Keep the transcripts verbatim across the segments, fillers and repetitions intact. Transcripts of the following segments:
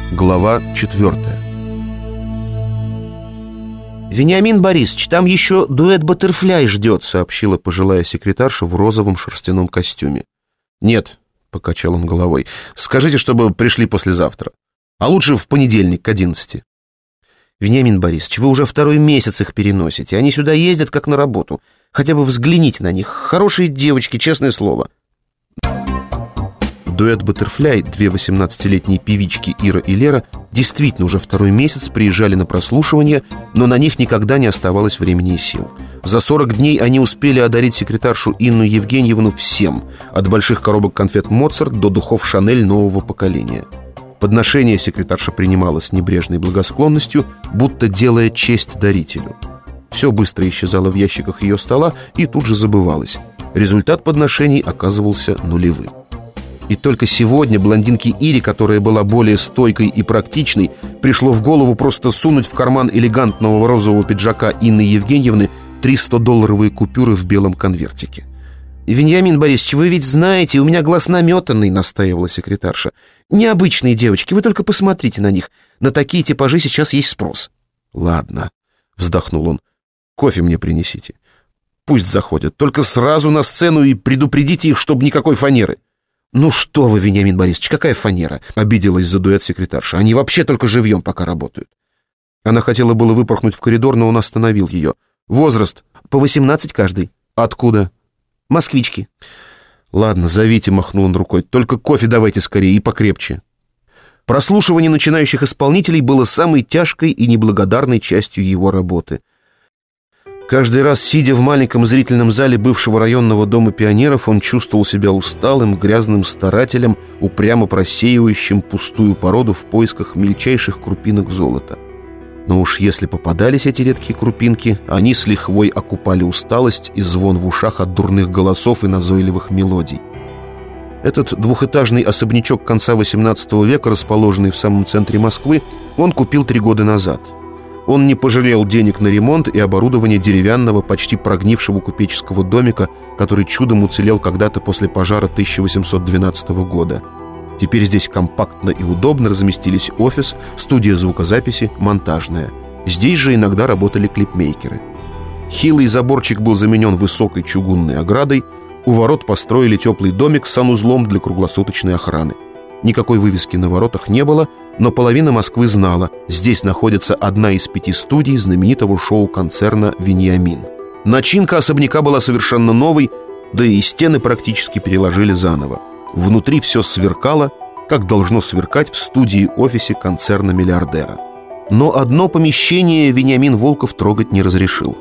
Глава четвертая. «Вениамин Борисович, там еще дуэт «Баттерфляй» ждет», — сообщила пожилая секретарша в розовом шерстяном костюме. «Нет», — покачал он головой, — «скажите, чтобы пришли послезавтра. А лучше в понедельник к одиннадцати». «Вениамин Борисович, вы уже второй месяц их переносите. Они сюда ездят как на работу. Хотя бы взгляните на них. Хорошие девочки, честное слово». Дуэт «Баттерфляй», две восемнадцатилетние певички Ира и Лера, действительно уже второй месяц приезжали на прослушивание, но на них никогда не оставалось времени и сил. За сорок дней они успели одарить секретаршу Инну Евгеньевну всем, от больших коробок конфет «Моцарт» до духов «Шанель» нового поколения. Подношение секретарша принимала с небрежной благосклонностью, будто делая честь дарителю. Все быстро исчезало в ящиках ее стола и тут же забывалось. Результат подношений оказывался нулевым. И только сегодня блондинке Ире, которая была более стойкой и практичной, пришло в голову просто сунуть в карман элегантного розового пиджака Инны Евгеньевны три сто-долларовые купюры в белом конвертике. «Вениамин Борисович, вы ведь знаете, у меня глаз наметанный», — настаивала секретарша. «Необычные девочки, вы только посмотрите на них. На такие типажи сейчас есть спрос». «Ладно», — вздохнул он, — «кофе мне принесите. Пусть заходят, только сразу на сцену и предупредите их, чтобы никакой фанеры». «Ну что вы, Вениамин Борисович, какая фанера?» — обиделась за дуэт секретарша. «Они вообще только живьем пока работают». Она хотела было выпорхнуть в коридор, но он остановил ее. «Возраст?» «По восемнадцать каждый». «Откуда?» «Москвички». «Ладно, зовите», — махнул он рукой. «Только кофе давайте скорее и покрепче». Прослушивание начинающих исполнителей было самой тяжкой и неблагодарной частью его работы. Каждый раз, сидя в маленьком зрительном зале бывшего районного дома пионеров, он чувствовал себя усталым, грязным старателем, упрямо просеивающим пустую породу в поисках мельчайших крупинок золота. Но уж если попадались эти редкие крупинки, они с лихвой окупали усталость и звон в ушах от дурных голосов и назойливых мелодий. Этот двухэтажный особнячок конца восемнадцатого века, расположенный в самом центре Москвы, он купил три года назад. Он не пожалел денег на ремонт и оборудование деревянного, почти прогнившего купеческого домика, который чудом уцелел когда-то после пожара тысяча восемьсот двенадцатого года. Теперь здесь компактно и удобно разместились офис, студия звукозаписи, монтажная. Здесь же иногда работали клипмейкеры. Хилый заборчик был заменен высокой чугунной оградой, у ворот построили теплый домик с санузлом для круглосуточной охраны. Никакой вывески на воротах не было, но половина Москвы знала, здесь находится одна из пяти студий знаменитого шоу-концерна «Вениамин». Начинка особняка была совершенно новой, да и стены практически переложили заново. Внутри все сверкало, как должно сверкать в студии-офисе концерна-миллиардера. Но одно помещение Вениамин Волков трогать не разрешил.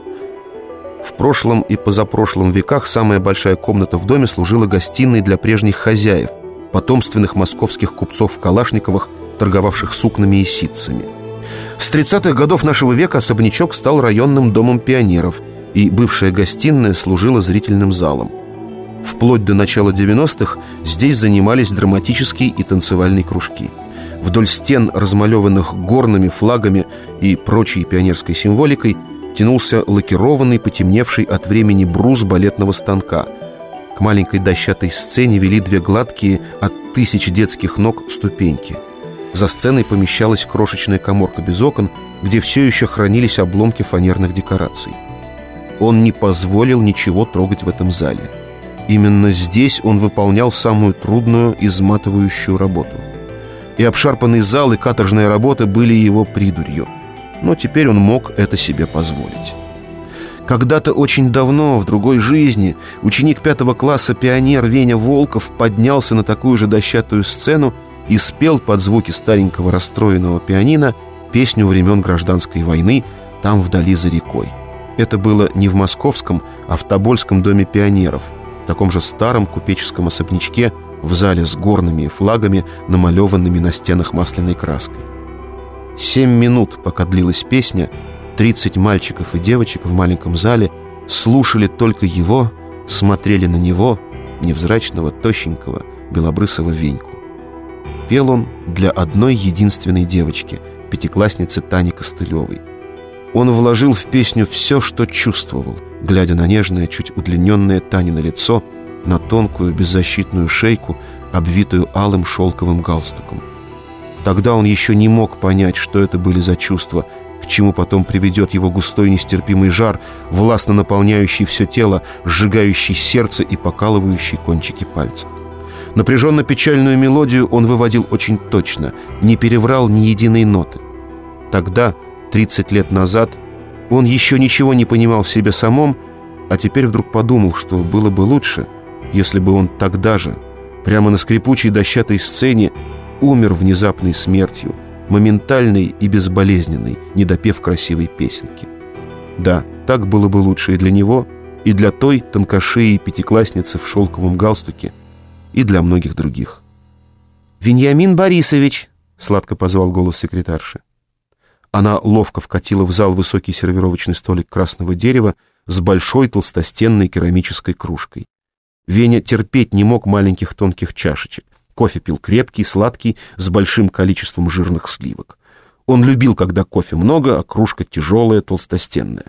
В прошлом и позапрошлом веках самая большая комната в доме служила гостиной для прежних хозяев, потомственных московских купцов в Калашниковых, торговавших сукнами и ситцами. С тридцатых годов нашего века особнячок стал районным домом пионеров, и бывшая гостиная служила зрительным залом. Вплоть до начала девяностых здесь занимались драматические и танцевальные кружки. Вдоль стен, размалеванных горными флагами и прочей пионерской символикой, тянулся лакированный, потемневший от времени брус балетного станка. К маленькой дощатой сцене вели две гладкие от тысяч детских ног ступеньки. За сценой помещалась крошечная каморка без окон, где все еще хранились обломки фанерных декораций. Он не позволил ничего трогать в этом зале. Именно здесь он выполнял самую трудную, изматывающую работу. И обшарпанный зал, и каторжная работа были его придурью. Но теперь он мог это себе позволить. Когда-то очень давно, в другой жизни, ученик пятого класса пионер Веня Волков поднялся на такую же дощатую сцену и спел под звуки старенького расстроенного пианино песню времен Гражданской войны «Там вдали за рекой». Это было не в московском, а в Тобольском доме пионеров, в таком же старом купеческом особнячке, в зале с горными флагами, намалеванными на стенах масляной краской. Семь минут, пока длилась песня, тридцать мальчиков и девочек в маленьком зале слушали только его, смотрели на него, невзрачного, тощенького, белобрысого Веньку. Пел он для одной единственной девочки, пятиклассницы Тани Костылевой. Он вложил в песню все, что чувствовал, глядя на нежное, чуть удлиненное Танино лицо, на тонкую беззащитную шейку, обвитую алым шелковым галстуком. Тогда он еще не мог понять, что это были за чувства, к чему потом приведет его густой нестерпимый жар, властно наполняющий все тело, сжигающий сердце и покалывающий кончики пальцев. Напряженно-печальную мелодию он выводил очень точно, не переврал ни единой ноты. Тогда, тридцать лет назад, он еще ничего не понимал в себе самом, а теперь вдруг подумал, что было бы лучше, если бы он тогда же, прямо на скрипучей дощатой сцене, умер внезапной смертью, моментальной и безболезненной, не допев красивой песенки. Да, так было бы лучше и для него, и для той тонкошеей пятиклассницы в шелковом галстуке, и для многих других. «Вениамин Борисович!» — сладко позвал голос секретарши. Она ловко вкатила в зал высокий сервировочный столик красного дерева с большой толстостенной керамической кружкой. Веня терпеть не мог маленьких тонких чашечек. Кофе пил крепкий, сладкий, с большим количеством жирных сливок. Он любил, когда кофе много, а кружка тяжелая, толстостенная.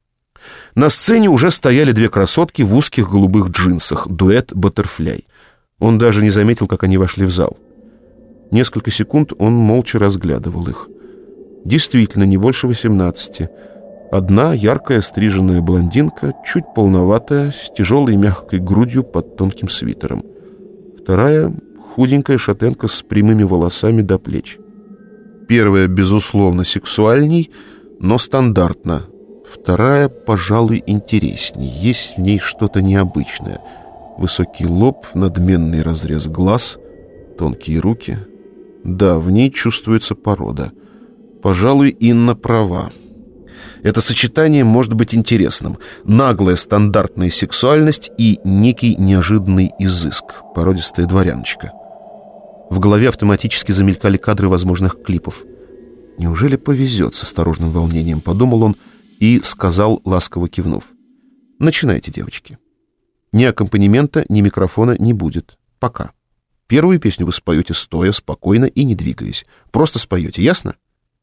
На сцене уже стояли две красотки в узких голубых джинсах, дуэт «Баттерфляй». Он даже не заметил, как они вошли в зал. Несколько секунд он молча разглядывал их. Действительно, не больше восемнадцати. Одна яркая стриженная блондинка, чуть полноватая, с тяжелой мягкой грудью под тонким свитером. Вторая — худенькая шатенка с прямыми волосами до плеч. Первая, безусловно, сексуальней, но стандартно. Вторая, пожалуй, интересней. Есть в ней что-то необычное. Высокий лоб, надменный разрез глаз, тонкие руки. Да, в ней чувствуется порода. Пожалуй, Инна права. Это сочетание может быть интересным. Наглая стандартная сексуальность и некий неожиданный изыск. Породистая дворяночка. В голове автоматически замелькали кадры возможных клипов. «Неужели повезет?» — с осторожным волнением подумал он и сказал, ласково кивнув: «Начинайте, девочки. Ни аккомпанемента, ни микрофона не будет. Пока. Первую песню вы споете стоя, спокойно и не двигаясь. Просто споете, ясно?»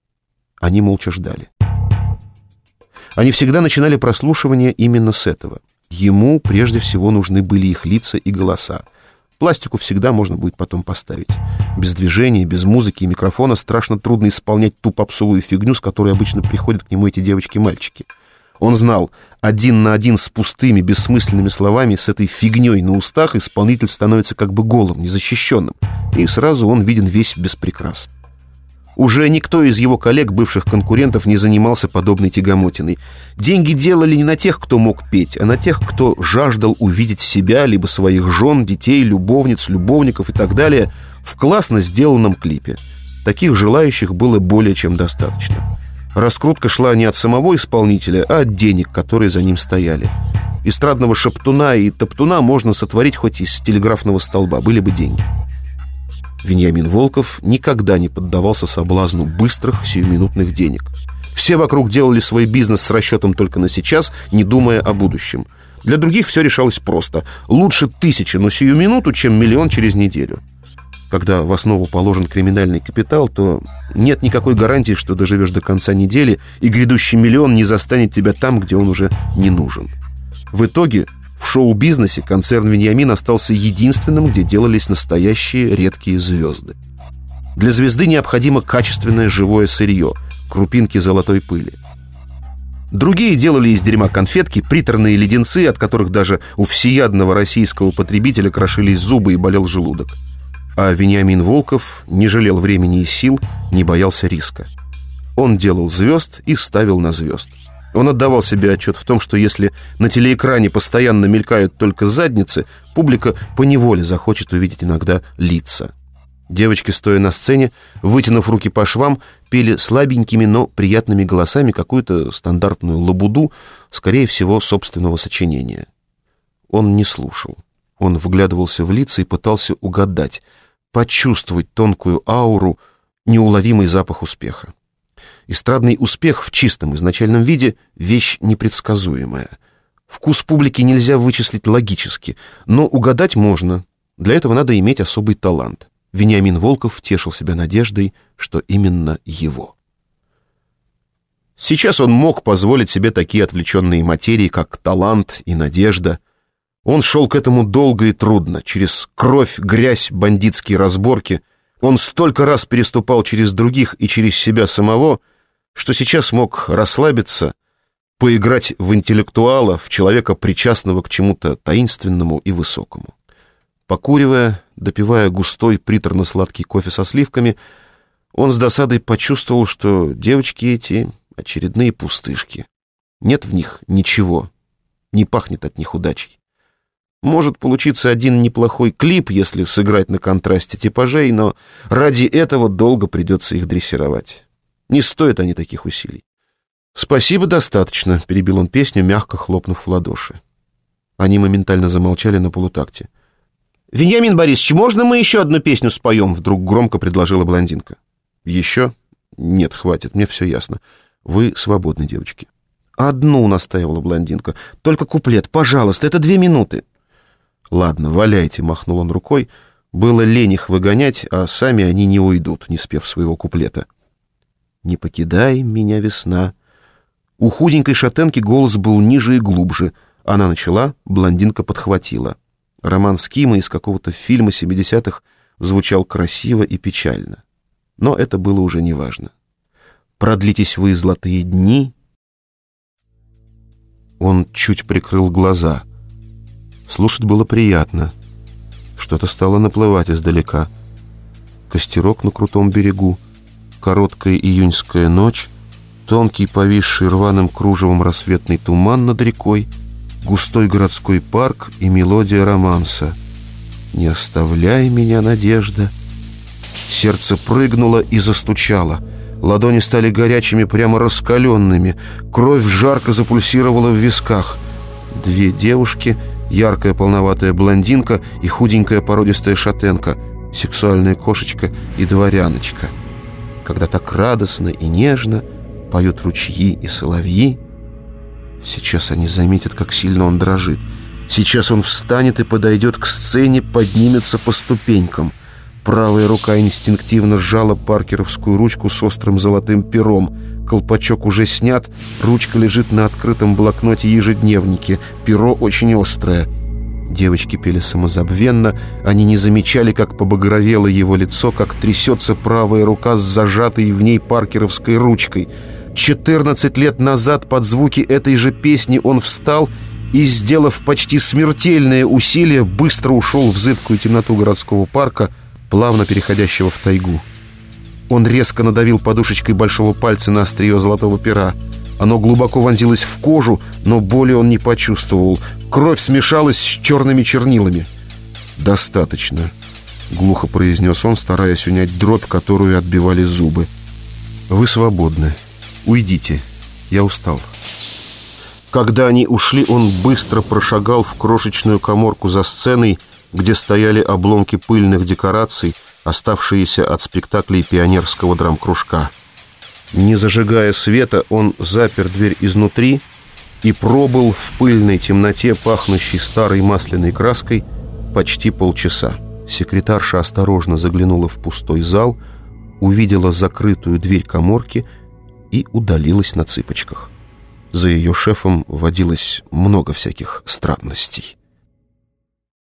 Они молча ждали. Они всегда начинали прослушивание именно с этого. Ему прежде всего нужны были их лица и голоса. Пластику всегда можно будет потом поставить. Без движения, без музыки и микрофона страшно трудно исполнять ту попсовую фигню, с которой обычно приходят к нему эти девочки-мальчики. Он знал, один на один с пустыми, бессмысленными словами, с этой фигней на устах, исполнитель становится как бы голым, незащищенным, и сразу он виден весь без прикрас. Уже никто из его коллег, бывших конкурентов, не занимался подобной тягомотиной. Деньги делали не на тех, кто мог петь, а на тех, кто жаждал увидеть себя, либо своих жен, детей, любовниц, любовников и так далее в классно сделанном клипе. Таких желающих было более чем достаточно. Раскрутка шла не от самого исполнителя, а от денег, которые за ним стояли. Эстрадного шептуна и топтуна можно сотворить хоть из телеграфного столба, были бы деньги. Вениамин Волков никогда не поддавался соблазну быстрых, сиюминутных денег. Все вокруг делали свой бизнес с расчетом только на сейчас, не думая о будущем. Для других все решалось просто. Лучше тысячи, но сию минуту, чем миллион через неделю. Когда в основу положен криминальный капитал, то нет никакой гарантии, что доживешь до конца недели, и грядущий миллион не застанет тебя там, где он уже не нужен. В итоге в шоу-бизнесе концерн «Вениамин» остался единственным, где делались настоящие редкие звезды. Для звезды необходимо качественное живое сырье, крупинки золотой пыли. Другие делали из дерьма конфетки, приторные леденцы, от которых даже у всеядного российского потребителя крошились зубы и болел желудок. А Вениамин Волков не жалел времени и сил, не боялся риска. Он делал звезд и ставил на звезд. Он отдавал себе отчет в том, что если на телеэкране постоянно мелькают только задницы, публика поневоле захочет увидеть иногда лица. Девочки, стоя на сцене, вытянув руки по швам, пели слабенькими, но приятными голосами какую-то стандартную лабуду, скорее всего, собственного сочинения. Он не слушал. Он вглядывался в лица и пытался угадать, почувствовать тонкую ауру, неуловимый запах успеха. Эстрадный успех в чистом изначальном виде — вещь непредсказуемая. Вкус публики нельзя вычислить логически, но угадать можно. Для этого надо иметь особый талант. Вениамин Волков тешил себя надеждой, что именно его. Сейчас он мог позволить себе такие отвлеченные материи, как талант и надежда. Он шел к этому долго и трудно, через кровь, грязь, бандитские разборки, Он столько раз переступал через других и через себя самого, что сейчас мог расслабиться, поиграть в интеллектуала, в человека, причастного к чему-то таинственному и высокому. Покуривая, допивая густой приторно-сладкий кофе со сливками, он с досадой почувствовал, что девочки эти — очередные пустышки. Нет в них ничего, не пахнет от них удачей. Может получиться один неплохой клип, если сыграть на контрасте типажей, но ради этого долго придется их дрессировать. Не стоят они таких усилий. «Спасибо, достаточно», — перебил он песню, мягко хлопнув в ладоши. Они моментально замолчали на полутакте. «Вениамин Борисович, можно мы еще одну песню споем?» — вдруг громко предложила блондинка. «Еще? Нет, хватит, мне все ясно. Вы свободны, девочки». «Одну», — настаивала блондинка. «Только куплет, пожалуйста, это две минуты». «Ладно, валяйте», — махнул он рукой. Было лень их выгонять, а сами они не уйдут, не спев своего куплета. «Не покидай меня, весна». У худенькой шатенки голос был ниже и глубже. Она начала, блондинка подхватила. Роман Скима из какого-то фильма семидесятых звучал красиво и печально. Но это было уже неважно. «Продлитесь вы, золотые дни». Он чуть прикрыл глаза. Слушать было приятно. Что-то стало наплывать издалека. Костерок на крутом берегу, короткая июньская ночь, тонкий, повисший рваным кружевом рассветный туман над рекой, густой городской парк и мелодия романса. «Не оставляй меня, надежда». Сердце прыгнуло и застучало. Ладони стали горячими, прямо раскаленными. Кровь жарко запульсировала в висках. Две девушки, яркая полноватая блондинка и худенькая породистая шатенка, сексуальная кошечка и дворяночка. Когда так радостно и нежно поют ручьи и соловьи. Сейчас они заметят, как сильно он дрожит. Сейчас он встанет и подойдет к сцене, поднимется по ступенькам. Правая рука инстинктивно сжала паркеровскую ручку с острым золотым пером. Колпачок уже снят, ручка лежит на открытом блокноте ежедневнике. Перо очень острое. Девочки пели самозабвенно. Они не замечали, как побагровело его лицо, как трясется правая рука с зажатой в ней паркеровской ручкой. Четырнадцать лет назад под звуки этой же песни он встал и, сделав почти смертельное усилие, быстро ушел в зыбкую темноту городского парка, плавно переходящего в тайгу. Он резко надавил подушечкой большого пальца на острие золотого пера. Оно глубоко вонзилось в кожу, но боли он не почувствовал. Кровь смешалась с черными чернилами. «Достаточно», — глухо произнес он, стараясь унять дробь, которую отбивали зубы. «Вы свободны. Уйдите. Я устал». Когда они ушли, он быстро прошагал в крошечную каморку за сценой, где стояли обломки пыльных декораций, оставшиеся от спектаклей пионерского драмкружка. Не зажигая света, он запер дверь изнутри и пробыл в пыльной темноте, пахнущей старой масляной краской, почти полчаса. Секретарша осторожно заглянула в пустой зал, увидела закрытую дверь каморки и удалилась на цыпочках. За ее шефом водилось много всяких странностей.